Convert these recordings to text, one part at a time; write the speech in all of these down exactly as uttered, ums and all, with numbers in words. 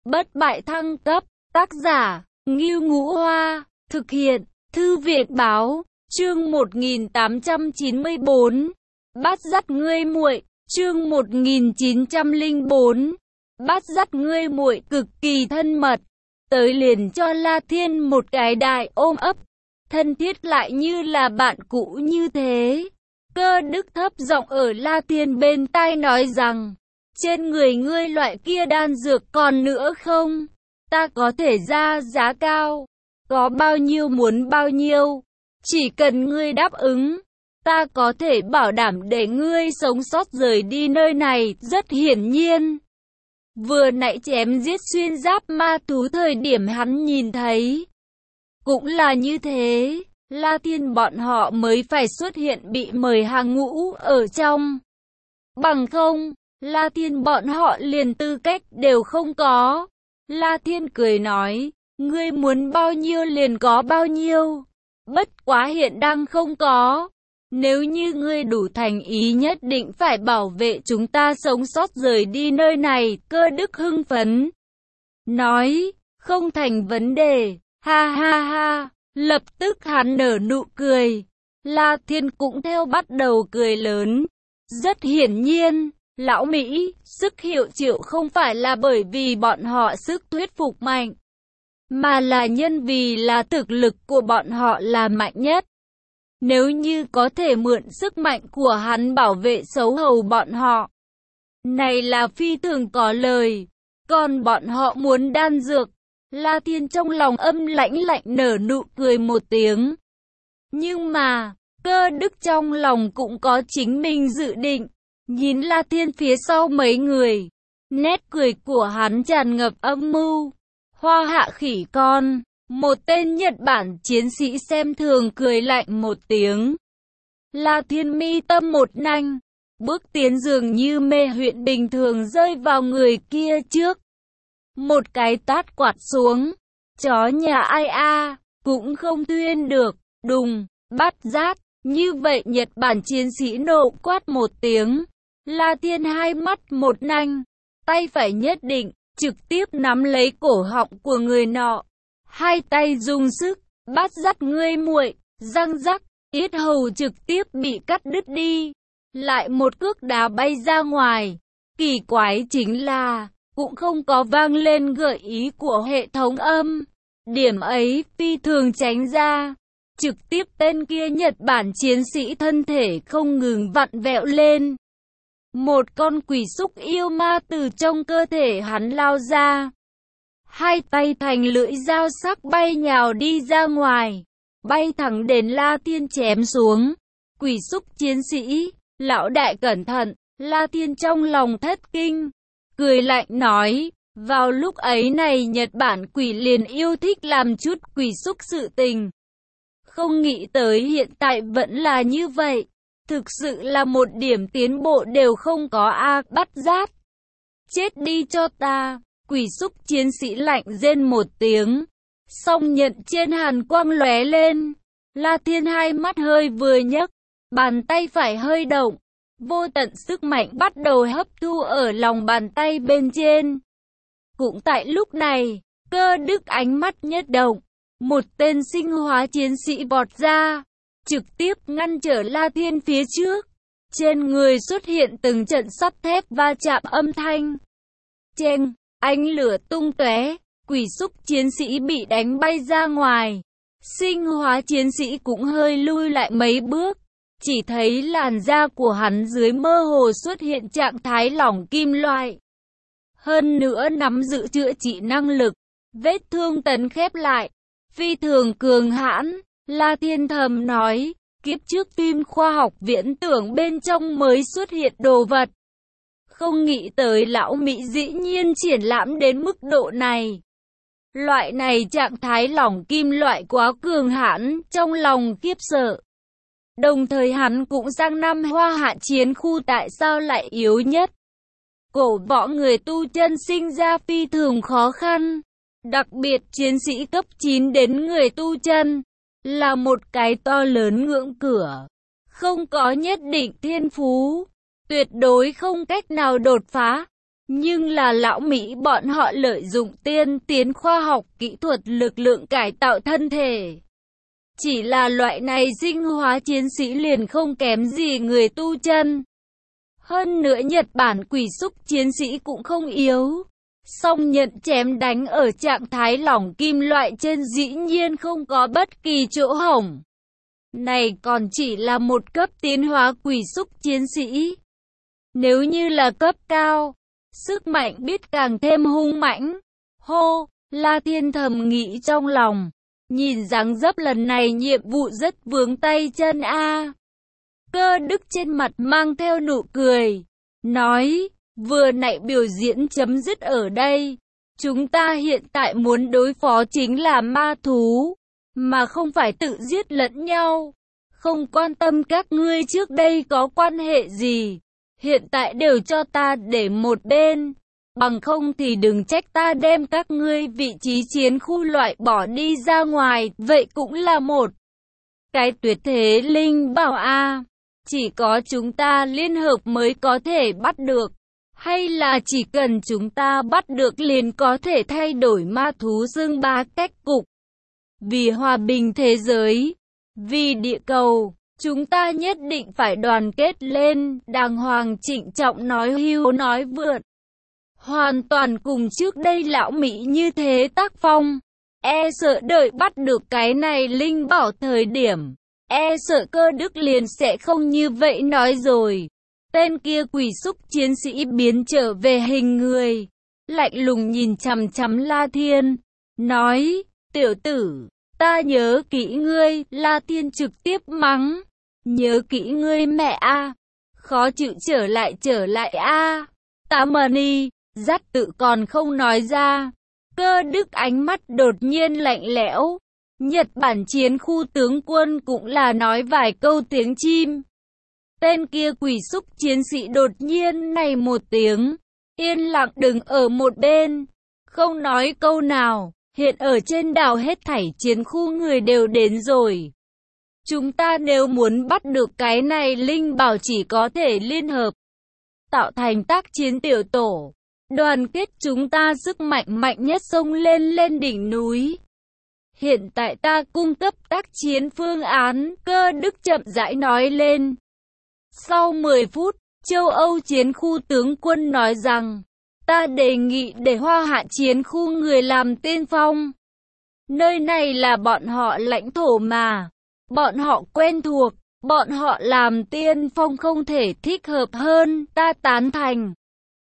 Bất bại thăng cấp, tác giả, Ngưu Ngũ Hoa, thực hiện, Thư viện Báo, chương một nghìn tám trăm chín mươi bốn, bắt dắt ngươi muội, chương một nghìn chín trăm lẻ bốn, bắt dắt ngươi muội cực kỳ thân mật, tới liền cho La Thiên một cái đại ôm ấp, thân thiết lại như là bạn cũ như thế. Cơ Đức thấp giọng ở La Thiên bên tai nói rằng, trên người ngươi loại kia đan dược còn nữa không? Ta có thể ra giá cao, có bao nhiêu muốn bao nhiêu, chỉ cần ngươi đáp ứng, ta có thể bảo đảm để ngươi sống sót rời đi nơi này. Rất hiển nhiên, vừa nãy chém giết xuyên giáp ma thú thời điểm hắn nhìn thấy, cũng là như thế, La Thiên bọn họ mới phải xuất hiện bị mời hàng ngũ ở trong. Bằng không, La Thiên bọn họ liền tư cách đều không có. La Thiên cười nói, ngươi muốn bao nhiêu liền có bao nhiêu, bất quá hiện đang không có. Nếu như ngươi đủ thành ý nhất định phải bảo vệ chúng ta sống sót rời đi nơi này. Cơ Đức hưng phấn nói, không thành vấn đề, ha ha ha. Lập tức hắn nở nụ cười, La Thiên cũng theo bắt đầu cười lớn. Rất hiển nhiên, lão Mỹ, sức hiệu triệu không phải là bởi vì bọn họ sức thuyết phục mạnh, mà là nhân vì là thực lực của bọn họ là mạnh nhất. Nếu như có thể mượn sức mạnh của hắn bảo vệ xấu hầu bọn họ, này là phi thường có lời. Còn bọn họ muốn đan dược, La Thiên trong lòng âm lãnh lạnh nở nụ cười một tiếng. Nhưng mà, Cơ Đức trong lòng cũng có chính mình dự định. Nhìn La Thiên phía sau mấy người, nét cười của hắn tràn ngập âm mưu. Hoa hạ khỉ con, một tên Nhật Bản chiến sĩ xem thường cười lạnh một tiếng. La Thiên mi tâm một nanh, bước tiến dường như mê huyện bình thường rơi vào người kia trước. Một cái tát quạt xuống, chó nhà ai a cũng không thuyên được, đùng, bắt rát. Như vậy Nhật Bản chiến sĩ nộ quát một tiếng. La Thiên hai mắt một nanh, tay phải nhất định, trực tiếp nắm lấy cổ họng của người nọ. Hai tay dùng sức, bắt dắt ngươi muội, răng rắc, yết hầu trực tiếp bị cắt đứt đi. Lại một cước đá bay ra ngoài. Kỳ quái chính là, cũng không có vang lên gợi ý của hệ thống âm. Điểm ấy phi thường tránh ra. Trực tiếp tên kia Nhật Bản chiến sĩ thân thể không ngừng vặn vẹo lên. Một con quỷ xúc yêu ma từ trong cơ thể hắn lao ra. Hai tay thành lưỡi dao sắc bay nhào đi ra ngoài, bay thẳng đến La Thiên chém xuống. Quỷ xúc chiến sĩ, lão đại cẩn thận. La Thiên trong lòng thất kinh, cười lạnh nói, vào lúc ấy này Nhật Bản quỷ liền yêu thích làm chút quỷ xúc sự tình. Không nghĩ tới hiện tại vẫn là như vậy. Thực sự là một điểm tiến bộ đều không có a. Bắt rát, chết đi cho ta. Quỷ xúc chiến sĩ lạnh rên một tiếng, song nhận trên hàn quang lóe lên. La Thiên hai mắt hơi vừa nhấc, bàn tay phải hơi động, vô tận sức mạnh bắt đầu hấp thu ở lòng bàn tay bên trên. Cũng tại lúc này, Cơ Đức ánh mắt nhất động, một tên sinh hóa chiến sĩ vọt ra, trực tiếp ngăn trở La Thiên phía trước. Trên người xuất hiện từng trận sắt thép va chạm âm thanh. Cheng, ánh lửa tung tóe, quỷ xúc chiến sĩ bị đánh bay ra ngoài. Sinh hóa chiến sĩ cũng hơi lui lại mấy bước. Chỉ thấy làn da của hắn dưới mơ hồ xuất hiện trạng thái lỏng kim loại. Hơn nữa nắm giữ chữa trị năng lực, vết thương tấn khép lại, phi thường cường hãn. La Thiên thầm nói, kiếp trước phim khoa học viễn tưởng bên trong mới xuất hiện đồ vật. Không nghĩ tới lão Mỹ dĩ nhiên triển lãm đến mức độ này. Loại này trạng thái lỏng kim loại quá cường hãn, trong lòng khiếp sợ. Đồng thời hắn cũng sang năm Hoa Hạ chiến khu tại sao lại yếu nhất. Cổ võ người tu chân sinh ra phi thường khó khăn. Đặc biệt chiến sĩ cấp chín đến người tu chân là một cái to lớn ngưỡng cửa. Không có nhất định thiên phú, tuyệt đối không cách nào đột phá. Nhưng là lão Mỹ bọn họ lợi dụng tiên tiến khoa học kỹ thuật lực lượng cải tạo thân thể. Chỉ là loại này sinh hóa chiến sĩ liền không kém gì người tu chân. Hơn nữa Nhật Bản quỷ xúc chiến sĩ cũng không yếu. Song nhận chém đánh ở trạng thái lỏng kim loại trên dĩ nhiên không có bất kỳ chỗ hổng. Này còn chỉ là một cấp tiến hóa quỷ xúc chiến sĩ. Nếu như là cấp cao, sức mạnh biết càng thêm hung mãnh. Hô, La Thiên thầm nghĩ trong lòng. Nhìn dáng dấp lần này nhiệm vụ rất vướng tay chân a. Cơ Đức trên mặt mang theo nụ cười. Nói, vừa nãy biểu diễn chấm dứt ở đây. Chúng ta hiện tại muốn đối phó chính là ma thú, mà không phải tự giết lẫn nhau. Không quan tâm các ngươi trước đây có quan hệ gì. Hiện tại đều cho ta để một bên. Bằng không thì đừng trách ta đem các ngươi vị trí chiến khu loại bỏ đi ra ngoài. Vậy cũng là một cái tuyệt thế linh bảo a. Chỉ có chúng ta liên hợp mới có thể bắt được. Hay là chỉ cần chúng ta bắt được liền có thể thay đổi ma thú dương ba cách cục. Vì hòa bình thế giới, vì địa cầu, chúng ta nhất định phải đoàn kết lên. Đàng hoàng trịnh trọng nói hưu nói vượt. Hoàn toàn cùng trước đây lão Mỹ như thế tác phong. E sợ đợi bắt được cái này linh bảo thời điểm, e sợ Cơ Đức liền sẽ không như vậy nói rồi. Tên kia quỷ xúc chiến sĩ biến trở về hình người, lạnh lùng nhìn chằm chằm La Thiên, nói, tiểu tử, ta nhớ kỹ ngươi. La Thiên trực tiếp mắng, nhớ kỹ ngươi mẹ a, khó chịu trở lại trở lại a. Ta mờ ni, dắt tự còn không nói ra. Cơ Đức ánh mắt đột nhiên lạnh lẽo. Nhật Bản chiến khu tướng quân cũng là nói vài câu tiếng chim. Tên kia quỷ xúc chiến sĩ đột nhiên này một tiếng, yên lặng đứng ở một bên, không nói câu nào. Hiện ở trên đảo hết thảy chiến khu người đều đến rồi. Chúng ta nếu muốn bắt được cái này linh bảo chỉ có thể liên hợp, tạo thành tác chiến tiểu tổ, đoàn kết chúng ta sức mạnh mạnh nhất xông lên lên đỉnh núi. Hiện tại ta cung cấp tác chiến phương án, Cơ Đức chậm rãi nói lên. Sau mười phút, châu Âu chiến khu tướng quân nói rằng, ta đề nghị để Hoa Hạ chiến khu người làm tiên phong. Nơi này là bọn họ lãnh thổ mà, bọn họ quen thuộc, bọn họ làm tiên phong không thể thích hợp hơn. Ta tán thành.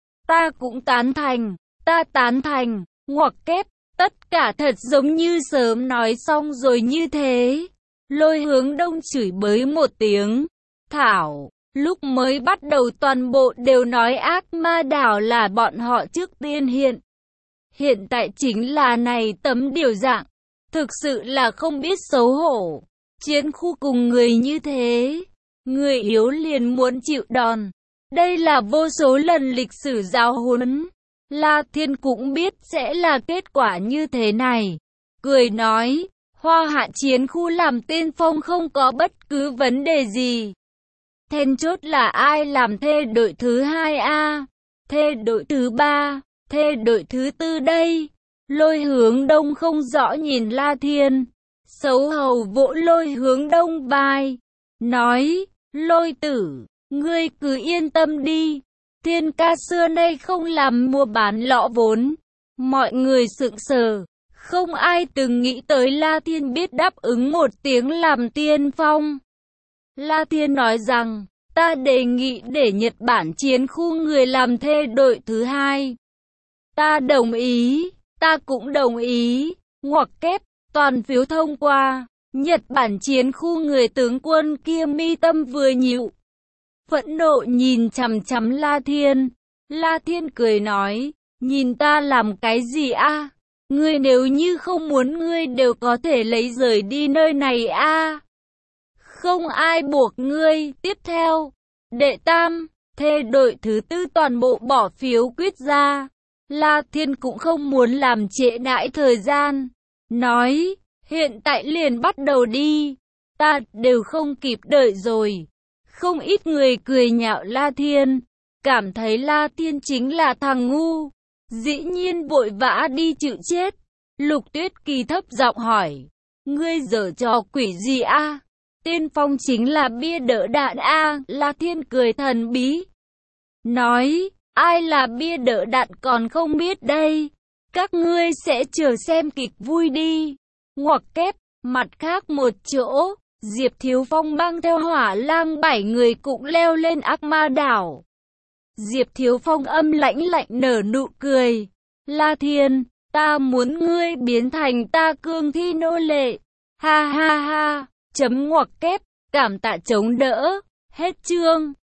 Ta cũng tán thành, ta tán thành, ngoặc kép, tất cả thật giống như sớm nói xong rồi như thế. Lôi Hướng Đông chửi bới một tiếng, thảo, lúc mới bắt đầu toàn bộ đều nói ác ma đảo là bọn họ trước tiên hiện. Hiện tại chính là này tấm điều dạng, thực sự là không biết xấu hổ. Chiến khu cùng người như thế, người yếu liền muốn chịu đòn. Đây là vô số lần lịch sử giáo huấn. La Thiên cũng biết sẽ là kết quả như thế này. Cười nói, Hoa Hạ chiến khu làm tiên phong không có bất cứ vấn đề gì. Then chốt là ai làm thê đội thứ hai a, thê đội thứ ba, thê đội thứ tư đây. Lôi Hướng Đông không rõ nhìn La Thiên, xấu hầu vỗ Lôi Hướng Đông vai, nói, Lôi tử, ngươi cứ yên tâm đi. Thiên ca xưa nay không làm mua bán lõ vốn. Mọi người sững sờ, không ai từng nghĩ tới La Thiên biết đáp ứng một tiếng làm tiên phong. La Thiên nói rằng, ta đề nghị để Nhật Bản chiến khu người làm thê đội thứ hai. Ta đồng ý, ta cũng đồng ý, ngoặc kép, toàn phiếu thông qua. Nhật Bản chiến khu người tướng quân kia mi tâm vừa nhịu, phẫn nộ nhìn chằm chằm La Thiên. La Thiên cười nói, nhìn ta làm cái gì a? Ngươi nếu như không muốn ngươi đều có thể lấy rời đi nơi này a. Không ai buộc ngươi. Tiếp theo, đệ tam, thê đội thứ tư toàn bộ bỏ phiếu quyết ra. La Thiên cũng không muốn làm trễ nải thời gian, nói, hiện tại liền bắt đầu đi, ta đều không kịp đợi rồi. Không ít người cười nhạo La Thiên, cảm thấy La Thiên chính là thằng ngu, dĩ nhiên vội vã đi chịu chết. Lục Tuyết Kỳ thấp giọng hỏi, ngươi giở trò quỷ gì a? Tiên phong chính là bia đỡ đạn a. La Thiên cười thần bí, nói, ai là bia đỡ đạn còn không biết đây, các ngươi sẽ chờ xem kịch vui đi. Ngoặc kép, mặt khác một chỗ, Diệp Thiếu Phong mang theo Hỏa Lang bảy người cũng leo lên Ác Ma đảo. Diệp Thiếu Phong âm lãnh lạnh nở nụ cười, La Thiên, ta muốn ngươi biến thành ta cương thi nô lệ. Ha ha ha, chấm ngoặc kép, cảm tạ chống đỡ, hết chương.